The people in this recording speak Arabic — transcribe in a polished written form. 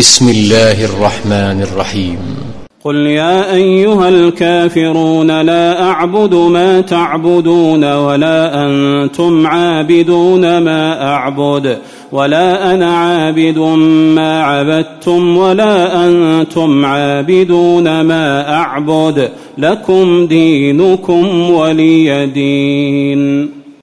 بسم الله الرحمن الرحيم. قل يا أيها الكافرون لا أعبد ما تعبدون ولا أنتم عابدون ما أعبد ولا أنا عابد ما عبدتم ولا أنتم عابدون ما أعبد لكم دينكم ولي دين.